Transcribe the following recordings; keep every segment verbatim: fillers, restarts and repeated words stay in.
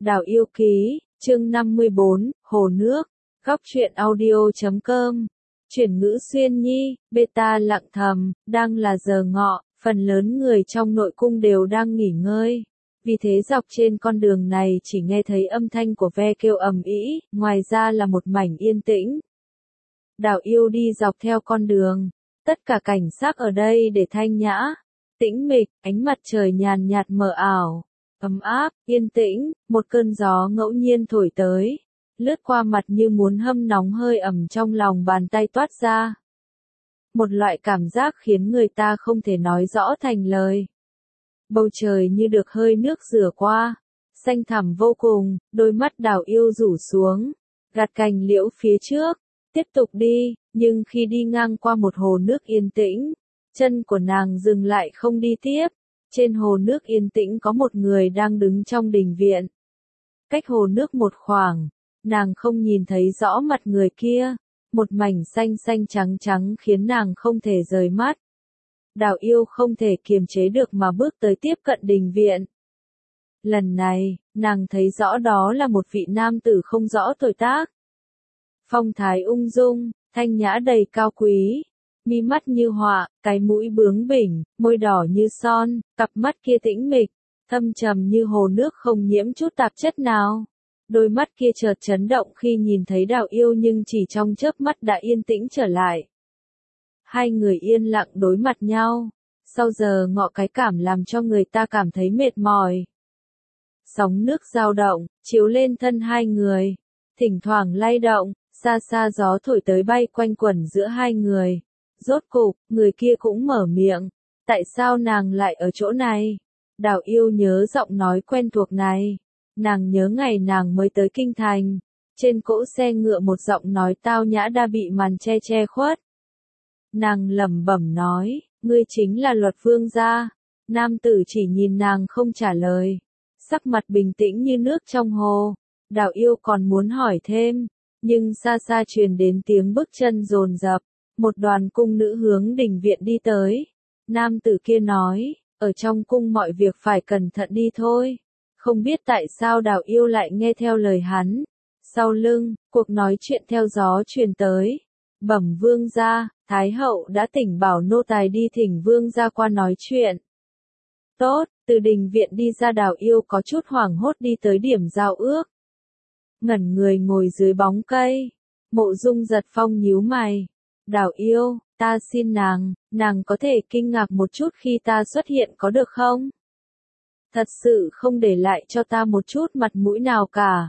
Đào yêu ký, chương năm mươi bốn, Hồ nước, góc truyện audio chấm com. Chuyển ngữ xuyên nhi, beta lặng thầm, đang là giờ ngọ, phần lớn người trong nội cung đều đang nghỉ ngơi. Vì thế dọc trên con đường này chỉ nghe thấy âm thanh của ve kêu ầm ĩ, ngoài ra là một mảnh yên tĩnh. Đào yêu đi dọc theo con đường, tất cả cảnh sắc ở đây để thanh nhã, tĩnh mịch, ánh mặt trời nhàn nhạt mờ ảo, ấm áp, yên tĩnh, một cơn gió ngẫu nhiên thổi tới, lướt qua mặt như muốn hâm nóng hơi ẩm trong lòng bàn tay toát ra. Một loại cảm giác khiến người ta không thể nói rõ thành lời. Bầu trời như được hơi nước rửa qua, xanh thẳm vô cùng, đôi mắt Đào yêu rủ xuống, gạt cành liễu phía trước, tiếp tục đi, nhưng khi đi ngang qua một hồ nước yên tĩnh, chân của nàng dừng lại không đi tiếp. Trên hồ nước yên tĩnh có một người đang đứng trong đình viện. Cách hồ nước một khoảng, nàng không nhìn thấy rõ mặt người kia, một mảnh xanh xanh trắng trắng khiến nàng không thể rời mắt. Đào yêu không thể kiềm chế được mà bước tới tiếp cận đình viện. Lần này, nàng thấy rõ đó là một vị nam tử không rõ tuổi tác. Phong thái ung dung, thanh nhã đầy cao quý. Mi mắt như họa, cái mũi bướng bỉnh, môi đỏ như son, cặp mắt kia tĩnh mịch, thâm trầm như hồ nước không nhiễm chút tạp chất nào. Đôi mắt kia chợt chấn động khi nhìn thấy Đào yêu nhưng chỉ trong chớp mắt đã yên tĩnh trở lại. Hai người yên lặng đối mặt nhau, sau giờ ngọ cái cảm làm cho người ta cảm thấy mệt mỏi. Sóng nước dao động, chiếu lên thân hai người, thỉnh thoảng lay động, xa xa gió thổi tới bay quanh quẩn giữa hai người. Rốt cục, người kia cũng mở miệng. Tại sao nàng lại ở chỗ này? Đào yêu nhớ giọng nói quen thuộc này. Nàng nhớ ngày nàng mới tới kinh thành. Trên cỗ xe ngựa một giọng nói tao nhã đã bị màn che che khuất. Nàng lẩm bẩm nói, ngươi chính là Luật Vương gia. Nam tử chỉ nhìn nàng không trả lời. Sắc mặt bình tĩnh như nước trong hồ. Đào yêu còn muốn hỏi thêm. Nhưng xa xa truyền đến tiếng bước chân dồn dập. Một đoàn cung nữ hướng đình viện đi tới. Nam tử kia nói, ở trong cung mọi việc phải cẩn thận đi thôi. Không biết tại sao Đào yêu lại nghe theo lời hắn. Sau lưng, cuộc nói chuyện theo gió truyền tới. Bẩm vương gia, Thái hậu đã tỉnh bảo nô tài đi thỉnh vương gia qua nói chuyện. Tốt, từ đình viện đi ra Đào yêu có chút hoảng hốt đi tới điểm giao ước. Ngẩn người ngồi dưới bóng cây. Mộ Dung Giật Phong nhíu mày. Đào yêu, ta xin nàng, nàng có thể kinh ngạc một chút khi ta xuất hiện có được không? Thật sự không để lại cho ta một chút mặt mũi nào cả.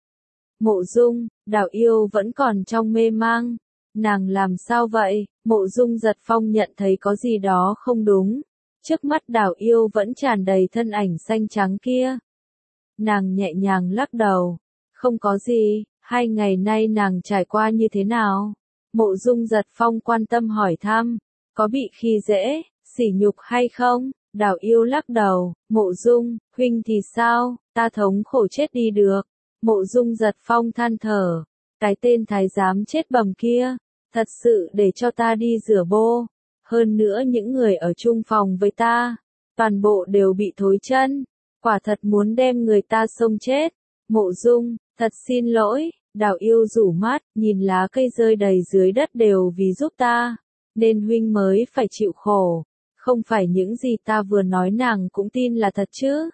Mộ Dung, Đào yêu vẫn còn trong mê mang. Nàng làm sao vậy? Mộ Dung Giật Phong nhận thấy có gì đó không đúng. Trước mắt Đào yêu vẫn tràn đầy thân ảnh xanh trắng kia. Nàng nhẹ nhàng lắc đầu. Không có gì, hai ngày nay nàng trải qua như thế nào? Mộ Dung Giật Phong quan tâm hỏi thăm, có bị khi dễ, sỉ nhục hay không? Đào yêu lắc đầu, Mộ Dung, huynh thì sao, ta thống khổ chết đi được. Mộ Dung Giật Phong than thở, cái tên thái giám chết bầm kia, thật sự để cho ta đi rửa bô. Hơn nữa những người ở chung phòng với ta, toàn bộ đều bị thối chân, quả thật muốn đem người ta xông chết. Mộ Dung, thật xin lỗi. Đào yêu rủ mắt, nhìn lá cây rơi đầy dưới đất đều vì giúp ta, nên huynh mới phải chịu khổ. Không phải những gì ta vừa nói nàng cũng tin là thật chứ.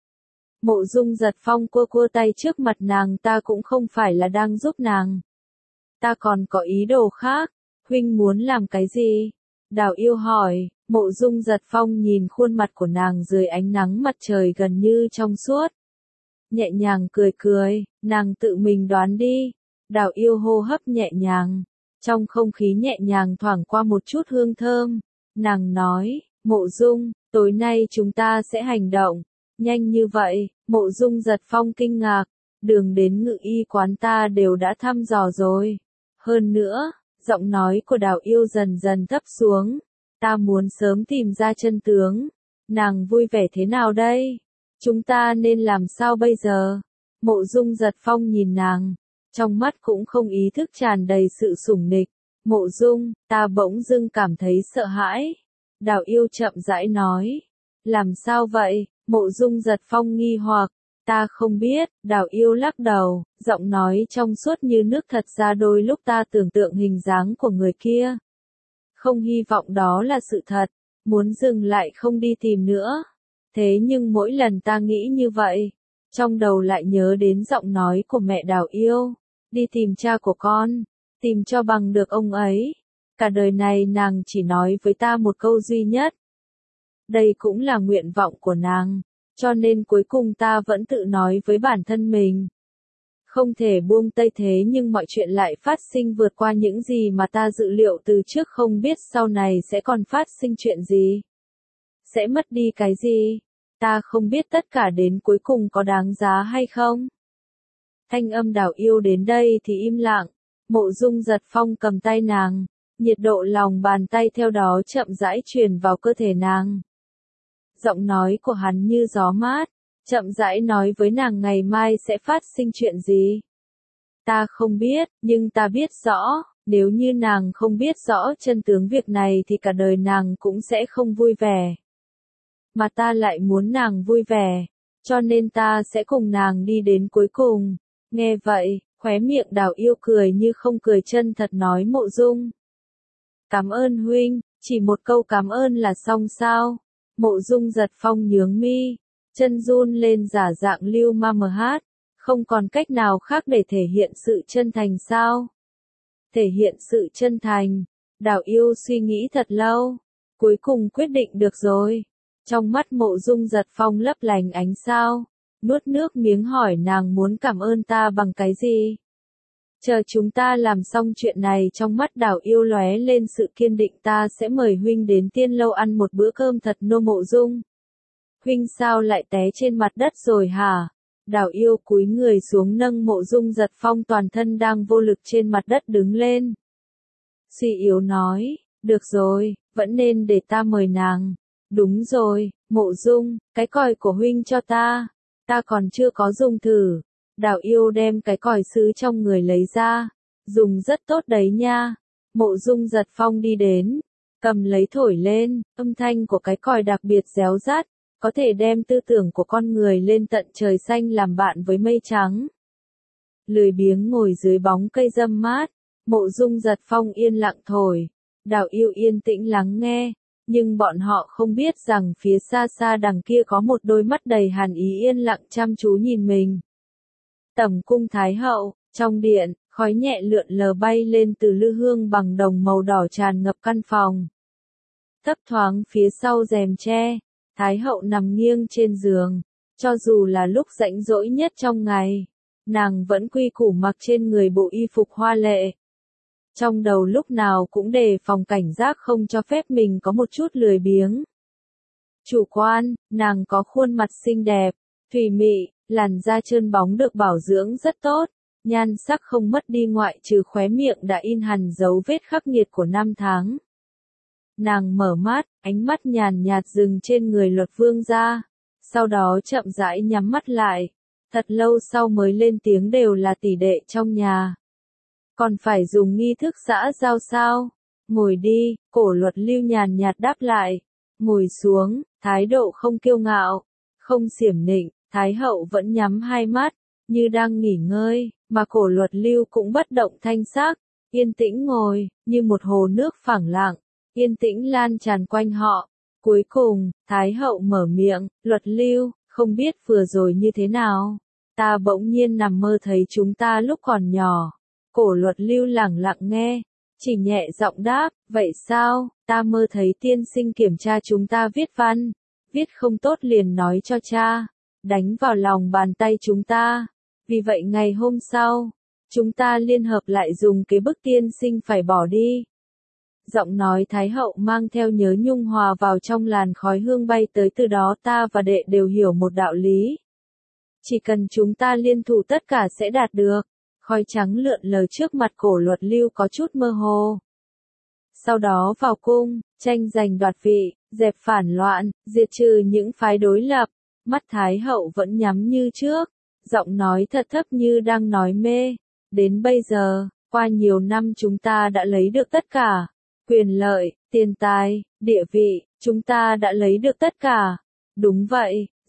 Mộ Dung Giật Phong cua cua tay trước mặt nàng, ta cũng không phải là đang giúp nàng. Ta còn có ý đồ khác, huynh muốn làm cái gì? Đào yêu hỏi. Mộ Dung Giật Phong nhìn khuôn mặt của nàng dưới ánh nắng mặt trời gần như trong suốt. Nhẹ nhàng cười cười, nàng tự mình đoán đi. Đào yêu hô hấp nhẹ nhàng, trong không khí nhẹ nhàng thoảng qua một chút hương thơm. Nàng nói, Mộ Dung, tối nay chúng ta sẽ hành động. Nhanh như vậy? Mộ Dung Giật Phong kinh ngạc, đường đến ngự y quán ta đều đã thăm dò rồi. Hơn nữa, giọng nói của Đào yêu dần dần thấp xuống. Ta muốn sớm tìm ra chân tướng. Nàng vui vẻ thế nào đây? Chúng ta nên làm sao bây giờ? Mộ Dung Giật Phong nhìn nàng, trong mắt cũng không ý thức tràn đầy sự sủng nịch. Mộ Dung, ta bỗng dưng cảm thấy sợ hãi. Đào yêu chậm rãi nói. Làm sao vậy? Mộ Dung Giật Phong nghi hoặc. Ta không biết, Đào Yêu lắc đầu, giọng nói trong suốt như nước. Thật ra đôi lúc ta tưởng tượng hình dáng của người kia. Không hy vọng đó là sự thật, muốn dừng lại không đi tìm nữa. Thế nhưng mỗi lần ta nghĩ như vậy, trong đầu lại nhớ đến giọng nói của mẹ Đào Yêu. Đi tìm cha của con, tìm cho bằng được ông ấy. Cả đời này nàng chỉ nói với ta một câu duy nhất. Đây cũng là nguyện vọng của nàng, cho nên cuối cùng ta vẫn tự nói với bản thân mình. Không thể buông tay, thế nhưng mọi chuyện lại phát sinh vượt qua những gì mà ta dự liệu từ trước. Không biết sau này sẽ còn phát sinh chuyện gì, sẽ mất đi cái gì. Ta không biết tất cả đến cuối cùng có đáng giá hay không. Thanh âm Đào Yêu đến đây thì im lặng. Mộ Dung Giật Phong cầm tay nàng, nhiệt độ lòng bàn tay theo đó chậm rãi truyền vào cơ thể nàng. Giọng nói của hắn như gió mát, chậm rãi nói với nàng ngày mai sẽ phát sinh chuyện gì. Ta không biết, nhưng ta biết rõ, nếu như nàng không biết rõ chân tướng việc này thì cả đời nàng cũng sẽ không vui vẻ. Mà ta lại muốn nàng vui vẻ, cho nên ta sẽ cùng nàng đi đến cuối cùng. Nghe vậy, khóe miệng Đào Yêu cười như không cười, chân thật nói Mộ Dung. Cảm ơn huynh, chỉ một câu cảm ơn là xong sao? Mộ Dung Giật Phong nhướng mi, chân run lên giả dạng lưu ma mờ hát, không còn cách nào khác để thể hiện sự chân thành sao? Thể hiện sự chân thành, Đào Yêu suy nghĩ thật lâu, cuối cùng quyết định được rồi. Trong mắt Mộ Dung Giật Phong lấp lánh ánh sao, nuốt nước miếng hỏi nàng muốn cảm ơn ta bằng cái gì? Chờ chúng ta làm xong chuyện này. Trong mắt Đào Yêu lóe lên sự kiên định. Ta sẽ mời huynh đến Tiên Lâu ăn một bữa cơm thật nô. Mộ Dung. Huynh sao lại té trên mặt đất rồi hả? Đào Yêu cúi người xuống nâng Mộ Dung Giật Phong toàn thân đang vô lực trên mặt đất đứng lên. Suy yếu nói, được rồi, vẫn nên để ta mời nàng. Đúng rồi, Mộ Dung, cái còi của huynh cho ta. Ta còn chưa có dùng thử. Đào Yêu đem cái còi sứ trong người lấy ra. Dùng rất tốt đấy nha. Mộ Dung Giật Phong đi đến, cầm lấy thổi lên, âm thanh của cái còi đặc biệt réo rát, có thể đem tư tưởng của con người lên tận trời xanh làm bạn với mây trắng. Lười biếng ngồi dưới bóng cây râm mát, Mộ Dung Giật Phong yên lặng thổi. Đào Yêu yên tĩnh lắng nghe, nhưng bọn họ không biết rằng phía xa xa đằng kia có một đôi mắt đầy hàn ý yên lặng chăm chú nhìn mình. Tẩm cung Thái Hậu, trong điện, khói nhẹ lượn lờ bay lên từ lư hương bằng đồng màu đỏ tràn ngập căn phòng. Thấp thoáng phía sau rèm tre, Thái Hậu nằm nghiêng trên giường, cho dù là lúc rảnh rỗi nhất trong ngày, nàng vẫn quy củ mặc trên người bộ y phục hoa lệ. Trong đầu lúc nào cũng đề phòng cảnh giác không cho phép mình có một chút lười biếng. Chủ quan, nàng có khuôn mặt xinh đẹp, thùy mị, làn da trơn bóng được bảo dưỡng rất tốt, nhan sắc không mất đi ngoại trừ khóe miệng đã in hằn dấu vết khắc nghiệt của năm tháng. Nàng mở mắt, ánh mắt nhàn nhạt dừng trên người Luật Vương gia, sau đó chậm rãi nhắm mắt lại, thật lâu sau mới lên tiếng đều là tỷ đệ trong nhà. Còn phải dùng nghi thức xã giao sao? Ngồi đi, Cổ Luật Lưu nhàn nhạt đáp lại, ngồi xuống, thái độ không kiêu ngạo, không xiểm nịnh. Thái Hậu vẫn nhắm hai mắt, như đang nghỉ ngơi, mà Cổ Luật Lưu cũng bất động thanh sắc, yên tĩnh ngồi, như một hồ nước phẳng lặng, yên tĩnh lan tràn quanh họ. Cuối cùng, Thái Hậu mở miệng, Luật Lưu, không biết vừa rồi như thế nào? Ta bỗng nhiên nằm mơ thấy chúng ta lúc còn nhỏ. Cổ Luật Lưu lẳng lặng nghe, chỉ nhẹ giọng đáp, vậy sao? Ta mơ thấy tiên sinh kiểm tra chúng ta viết văn, viết không tốt liền nói cho cha, đánh vào lòng bàn tay chúng ta. Vì vậy ngày hôm sau, chúng ta liên hợp lại dùng cái bức tiên sinh phải bỏ đi. Giọng nói Thái Hậu mang theo nhớ nhung hòa vào trong làn khói hương bay tới. Từ đó ta và đệ đều hiểu một đạo lý. Chỉ cần chúng ta liên thủ tất cả sẽ đạt được. Khói trắng lượn lờ trước mặt Cổ Luật Lưu có chút mơ hồ. Sau đó vào cung, tranh giành đoạt vị, dẹp phản loạn, diệt trừ những phái đối lập. Mắt Thái Hậu vẫn nhắm như trước, giọng nói thật thấp như đang nói mê. Đến bây giờ, qua nhiều năm chúng ta đã lấy được tất cả. Quyền lợi, tiền tài, địa vị, chúng ta đã lấy được tất cả. Đúng vậy,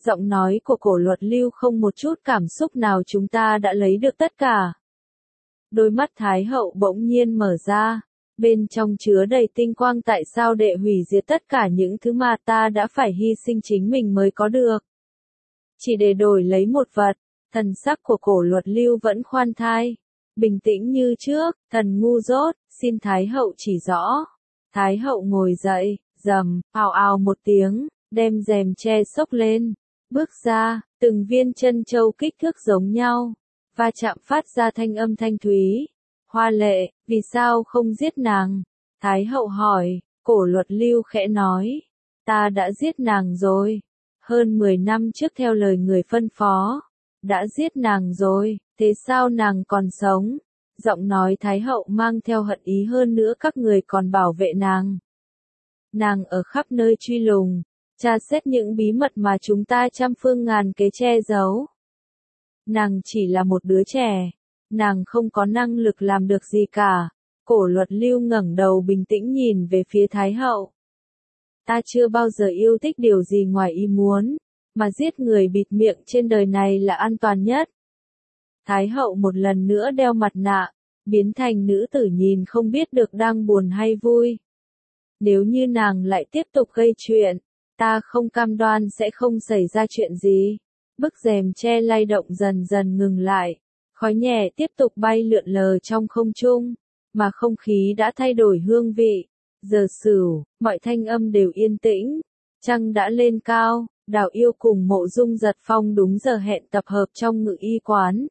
Giọng nói của Cổ Luật Lưu không một chút cảm xúc nào, chúng ta đã lấy được tất cả. Đôi mắt Thái hậu bỗng nhiên mở ra, bên trong chứa đầy tinh quang. Tại sao đệ hủy diệt tất cả những thứ mà ta đã phải hy sinh chính mình mới có được? Chỉ để đổi lấy một vật. Thần sắc của Cổ Luật Lưu vẫn khoan thai, bình tĩnh như trước. Thần ngu dốt, xin Thái hậu chỉ rõ. Thái hậu ngồi dậy, rầm, ào ào một tiếng, đem rèm che xốc lên, bước ra, từng viên chân châu kích thước giống nhau, va chạm phát ra thanh âm thanh thúy. Hoa Lệ, vì sao không giết nàng? Thái hậu hỏi. Cổ Luật Lưu khẽ nói, ta đã giết nàng rồi. Hơn mười năm trước theo lời người phân phó, đã giết nàng rồi, thế sao nàng còn sống? Giọng nói Thái hậu mang theo hận ý, hơn nữa các người còn bảo vệ nàng. Nàng ở khắp nơi truy lùng, tra xét những bí mật mà chúng ta trăm phương ngàn kế che giấu. Nàng chỉ là một đứa trẻ, nàng không có năng lực làm được gì cả. Cổ Luật Lưu ngẩng đầu bình tĩnh nhìn về phía Thái hậu. Ta chưa bao giờ yêu thích điều gì ngoài ý muốn, mà giết người bịt miệng trên đời này là an toàn nhất. Thái hậu một lần nữa đeo mặt nạ, biến thành nữ tử nhìn không biết được đang buồn hay vui. Nếu như nàng lại tiếp tục gây chuyện, ta không cam đoan sẽ không xảy ra chuyện gì. Bức rèm che lay động dần dần ngừng lại, khói nhẹ tiếp tục bay lượn lờ trong không trung, mà không khí đã thay đổi hương vị. Giờ Sửu, mọi thanh âm đều yên tĩnh, trăng đã lên cao. Đào Yêu cùng Mộ Dung Giật Phong đúng giờ hẹn tập hợp trong Ngự Y quán.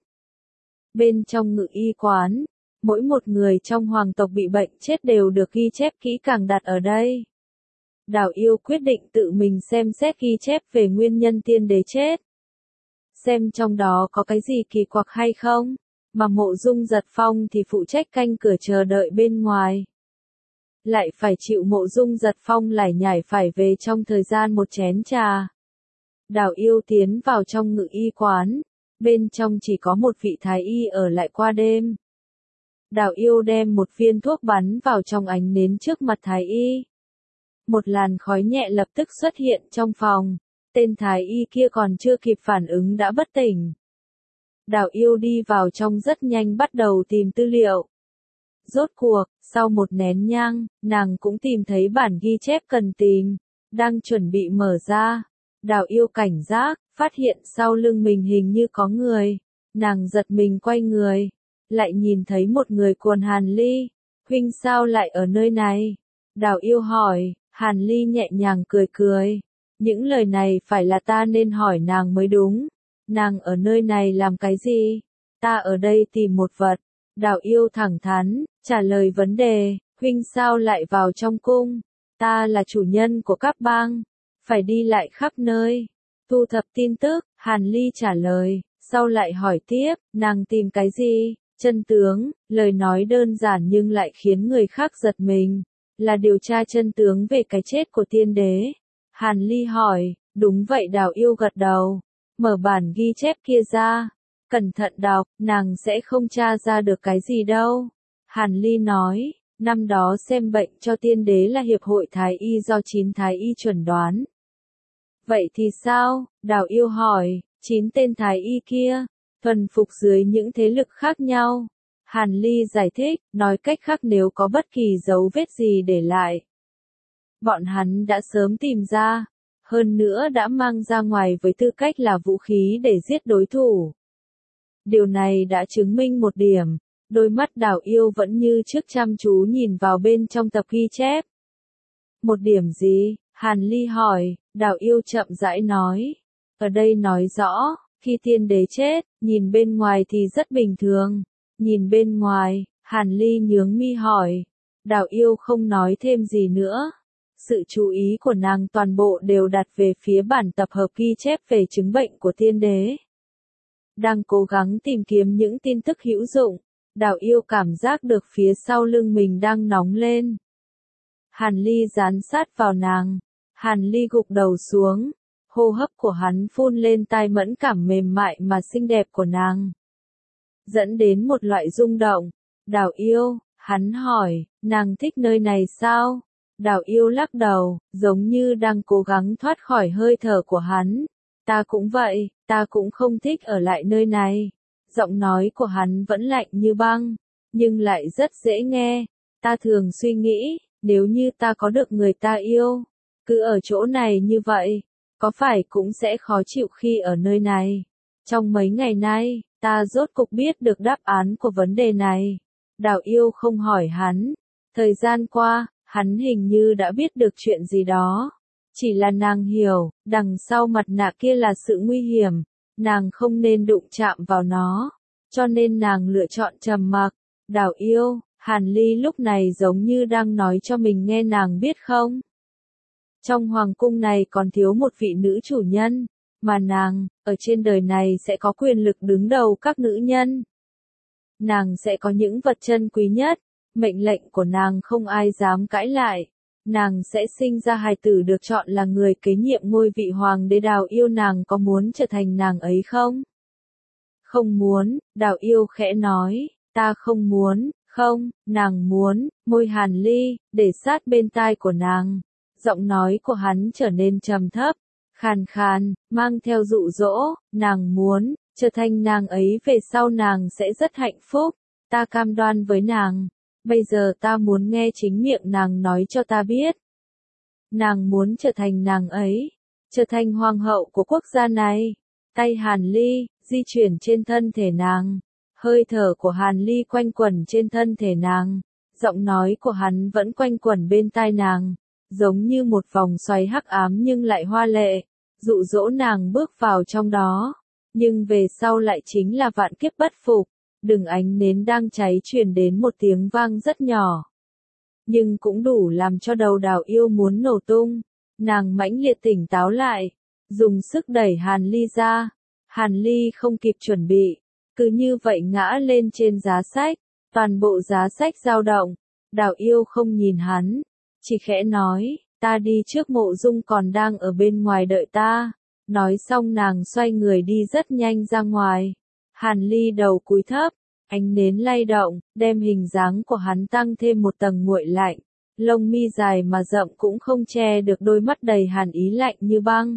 Bên trong Ngự Y quán, mỗi một người trong hoàng tộc bị bệnh chết đều được ghi chép kỹ càng đặt ở đây. Đào Yêu quyết định tự mình xem xét ghi chép về nguyên nhân tiên đế chết, xem trong đó có cái gì kỳ quặc hay không, mà Mộ Dung Giật Phong thì phụ trách canh cửa chờ đợi bên ngoài. Lại phải chịu Mộ Dung Giật Phong lải nhải phải về trong thời gian một chén trà. Đào Yêu tiến vào trong Ngự Y quán, bên trong chỉ có một vị thái y ở lại qua đêm. Đào Yêu đem một viên thuốc bắn vào trong ánh nến trước mặt thái y. Một làn khói nhẹ lập tức xuất hiện trong phòng, tên thái y kia còn chưa kịp phản ứng đã bất tỉnh. Đào Yêu đi vào trong rất nhanh bắt đầu tìm tư liệu. Rốt cuộc, sau một nén nhang, nàng cũng tìm thấy bản ghi chép cần tìm, đang chuẩn bị mở ra. Đào Yêu cảnh giác, phát hiện sau lưng mình hình như có người. Nàng giật mình quay người, lại nhìn thấy một người cuồng Hàn Ly. Huynh sao lại ở nơi này? Đào Yêu hỏi. Hàn Ly nhẹ nhàng cười cười. Những lời này phải là ta nên hỏi nàng mới đúng. Nàng ở nơi này làm cái gì? Ta ở đây tìm một vật. Đào Yêu thẳng thắn, trả lời vấn đề. Huynh sao lại vào trong cung? Ta là chủ nhân của các bang, phải đi lại khắp nơi, thu thập tin tức. Hàn Ly trả lời, sau lại hỏi tiếp, nàng tìm cái gì? Chân tướng, lời nói đơn giản nhưng lại khiến người khác giật mình, là điều tra chân tướng về cái chết của tiên đế. Hàn Ly hỏi, đúng vậy. Đào Yêu gật đầu, mở bản ghi chép kia ra, cẩn thận đọc, nàng sẽ không tra ra được cái gì đâu. Hàn Ly nói, năm đó xem bệnh cho tiên đế là hiệp hội thái y do chín thái y chuẩn đoán. Vậy thì sao? Đào Yêu hỏi, chín tên thái y kia, thuần phục dưới những thế lực khác nhau. Hàn Ly giải thích, nói cách khác nếu có bất kỳ dấu vết gì để lại, bọn hắn đã sớm tìm ra, hơn nữa đã mang ra ngoài với tư cách là vũ khí để giết đối thủ. Điều này đã chứng minh một điểm, đôi mắt Đào Yêu vẫn như trước chăm chú nhìn vào bên trong tập ghi chép. Một điểm gì? Hàn Ly hỏi. Đào Yêu chậm rãi nói, ở đây nói rõ, khi tiên đế chết, nhìn bên ngoài thì rất bình thường. Nhìn bên ngoài, Hàn Ly nhướng mi hỏi. Đào Yêu không nói thêm gì nữa. Sự chú ý của nàng toàn bộ đều đặt về phía bản tập hợp ghi chép về chứng bệnh của tiên đế. Đang cố gắng tìm kiếm những tin tức hữu dụng, Đào Yêu cảm giác được phía sau lưng mình đang nóng lên. Hàn Ly dán sát vào nàng. Hàn Ly gục đầu xuống, hô hấp của hắn phun lên tai mẫn cảm mềm mại mà xinh đẹp của nàng, dẫn đến một loại rung động. Đào Yêu, hắn hỏi, nàng thích nơi này sao? Đào Yêu lắc đầu, giống như đang cố gắng thoát khỏi hơi thở của hắn. Ta cũng vậy, ta cũng không thích ở lại nơi này. Giọng nói của hắn vẫn lạnh như băng, nhưng lại rất dễ nghe. Ta thường suy nghĩ, nếu như ta có được người ta yêu, cứ ở chỗ này như vậy, có phải cũng sẽ khó chịu khi ở nơi này. Trong mấy ngày nay, ta rốt cục biết được đáp án của vấn đề này. Đào Yêu không hỏi hắn. Thời gian qua, hắn hình như đã biết được chuyện gì đó. Chỉ là nàng hiểu, đằng sau mặt nạ kia là sự nguy hiểm, nàng không nên đụng chạm vào nó, cho nên nàng lựa chọn trầm mặc. Đào Yêu, Hàn Ly lúc này giống như đang nói cho mình nghe, nàng biết không? Trong hoàng cung này còn thiếu một vị nữ chủ nhân, mà nàng, ở trên đời này sẽ có quyền lực đứng đầu các nữ nhân. Nàng sẽ có những vật chân quý nhất, mệnh lệnh của nàng không ai dám cãi lại. Nàng sẽ sinh ra hài tử được chọn là người kế nhiệm ngôi vị hoàng đế. Đào Yêu, nàng có muốn trở thành nàng ấy không? Không muốn, Đào Yêu khẽ nói, ta không muốn. Không, nàng muốn. Môi Hàn Ly để sát bên tai của nàng. Giọng nói của hắn trở nên trầm thấp, khàn khàn, mang theo dụ dỗ. Nàng muốn trở thành nàng ấy, về sau nàng sẽ rất hạnh phúc. Ta cam đoan với nàng. Bây giờ ta muốn nghe chính miệng nàng nói cho ta biết. Nàng muốn trở thành nàng ấy, trở thành hoàng hậu của quốc gia này. Tay Hàn Ly di chuyển trên thân thể nàng, hơi thở của Hàn Ly quanh quẩn trên thân thể nàng, giọng nói của hắn vẫn quanh quẩn bên tai nàng, giống như một vòng xoáy hắc ám nhưng lại hoa lệ, dụ dỗ nàng bước vào trong đó. Nhưng về sau lại chính là vạn kiếp bất phục. Đường ánh nến đang cháy truyền đến một tiếng vang rất nhỏ, nhưng cũng đủ làm cho đầu Đào Yêu muốn nổ tung. Nàng mãnh liệt tỉnh táo lại, dùng sức đẩy Hàn Ly ra. Hàn Ly không kịp chuẩn bị, cứ như vậy ngã lên trên giá sách, toàn bộ giá sách dao động. Đào Yêu không nhìn hắn, chỉ khẽ nói, ta đi trước, Mộ Dung còn đang ở bên ngoài đợi ta. Nói xong nàng xoay người đi rất nhanh ra ngoài. Hàn Ly đầu cúi thấp, ánh nến lay động, đem hình dáng của hắn tăng thêm một tầng nguội lạnh. Lông mi dài mà rậm cũng không che được đôi mắt đầy hàn ý lạnh như băng.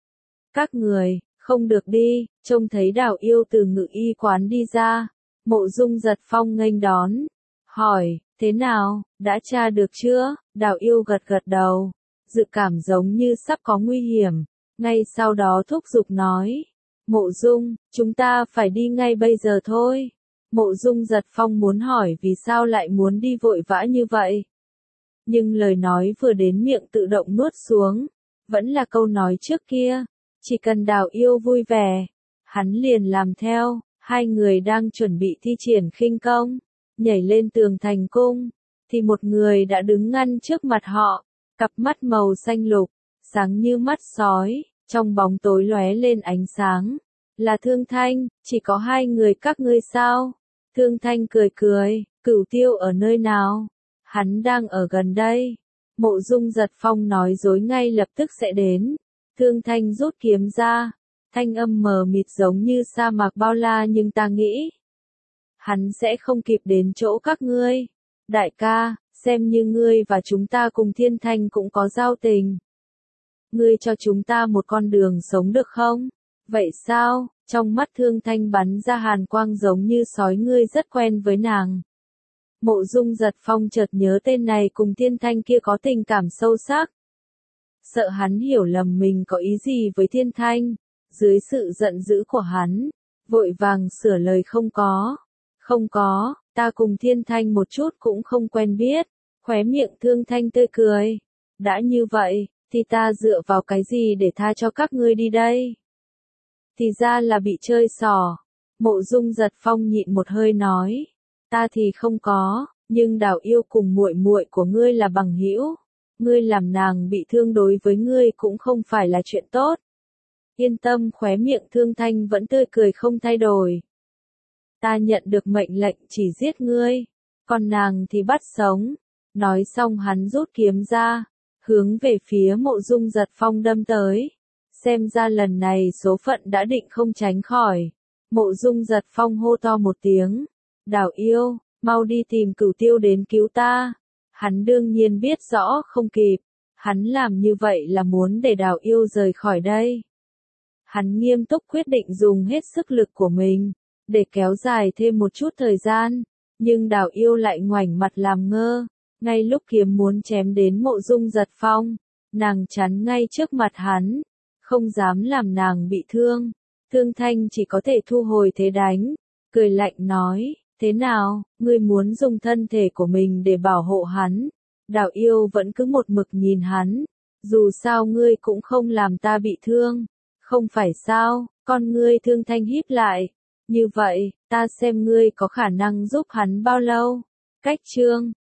Các người, không được đi. Trông thấy Đào Yêu từ ngự y quán đi ra, Mộ Dung giật phong nghênh đón, hỏi, thế nào, đã tra được chưa? Đào Yêu gật gật đầu, dự cảm giống như sắp có nguy hiểm. Ngay sau đó thúc giục nói, Mộ Dung, chúng ta phải đi ngay bây giờ thôi. Mộ Dung giật phong muốn hỏi vì sao lại muốn đi vội vã như vậy. Nhưng lời nói vừa đến miệng tự động nuốt xuống, vẫn là câu nói trước kia, chỉ cần Đào Yêu vui vẻ, hắn liền làm theo. Hai người đang chuẩn bị thi triển khinh công, nhảy lên tường thành cung, thì một người đã đứng ngăn trước mặt họ, cặp mắt màu xanh lục, sáng như mắt sói, trong bóng tối lóe lên ánh sáng. Là Thương Thanh. Chỉ có hai người các ngươi sao? Thương Thanh cười cười, Cửu Tiêu ở nơi nào? Hắn đang ở gần đây. Mộ Dung giật phong nói dối ngay lập tức sẽ đến. Thương Thanh rút kiếm ra, thanh âm mờ mịt giống như sa mạc bao la, nhưng ta nghĩ hắn sẽ không kịp đến chỗ các ngươi. Đại ca, xem như ngươi và chúng ta cùng Thiên Thanh cũng có giao tình. Ngươi cho chúng ta một con đường sống được không? Vậy sao? Trong mắt Thương Thanh bắn ra hàn quang giống như sói, ngươi rất quen với nàng. Mộ Dung giật phong chợt nhớ tên này cùng Thiên Thanh kia có tình cảm sâu sắc. Sợ hắn hiểu lầm mình có ý gì với Thiên Thanh, dưới sự giận dữ của hắn, vội vàng sửa lời, không có. Không có, ta cùng Thiên Thanh một chút cũng không quen biết. Khóe miệng Thương Thanh tươi cười. Đã như vậy, thì ta dựa vào cái gì để tha cho các ngươi đi đây? Thì ra là bị chơi xỏ. Mộ Dung giật phong nhịn một hơi nói, ta thì không có, nhưng Đào Yêu cùng muội muội của ngươi là bằng hữu, ngươi làm nàng bị thương đối với ngươi cũng không phải là chuyện tốt. Yên tâm, khóe miệng Thương Thanh vẫn tươi cười không thay đổi. Ta nhận được mệnh lệnh chỉ giết ngươi, còn nàng thì bắt sống. Nói xong hắn rút kiếm ra, hướng về phía Mộ Dung giật phong đâm tới. Xem ra lần này số phận đã định không tránh khỏi. Mộ Dung giật phong hô to một tiếng, Đào Yêu, mau đi tìm Cửu Tiêu đến cứu ta. Hắn đương nhiên biết rõ không kịp, hắn làm như vậy là muốn để Đào Yêu rời khỏi đây. Hắn nghiêm túc quyết định dùng hết sức lực của mình, để kéo dài thêm một chút thời gian, nhưng Đào Yêu lại ngoảnh mặt làm ngơ, ngay lúc kiếm muốn chém đến Mộ Dung Giật Phong, nàng chắn ngay trước mặt hắn, không dám làm nàng bị thương. Thương Thanh chỉ có thể thu hồi thế đánh, cười lạnh nói, thế nào, ngươi muốn dùng thân thể của mình để bảo hộ hắn? Đào Yêu vẫn cứ một mực nhìn hắn, dù sao ngươi cũng không làm ta bị thương, không phải sao? Con ngươi Thương Thanh híp lại, như vậy, ta xem ngươi có khả năng giúp hắn bao lâu? Cách chương